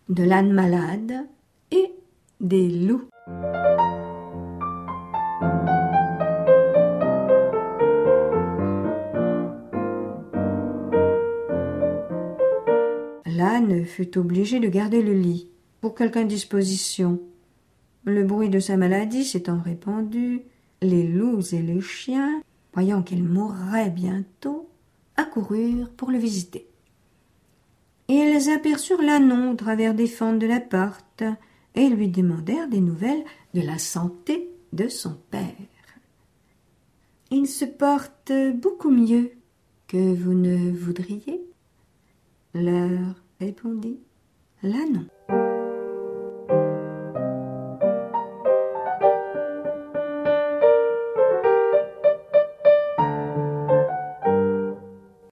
de l'âne malade et des loups. L'âne fut obligé de garder le lit pour quelque indisposition. Le bruit de sa maladie s'étant répandu, les loups et les chiens, voyant qu'il mourrait bientôt, accoururent pour le visiter. Ils aperçurent l'ânon au travers des fentes de l'appart et lui demandèrent des nouvelles de la santé de son père. « Il se porte beaucoup mieux que vous ne voudriez, » leur répondit l'ânon.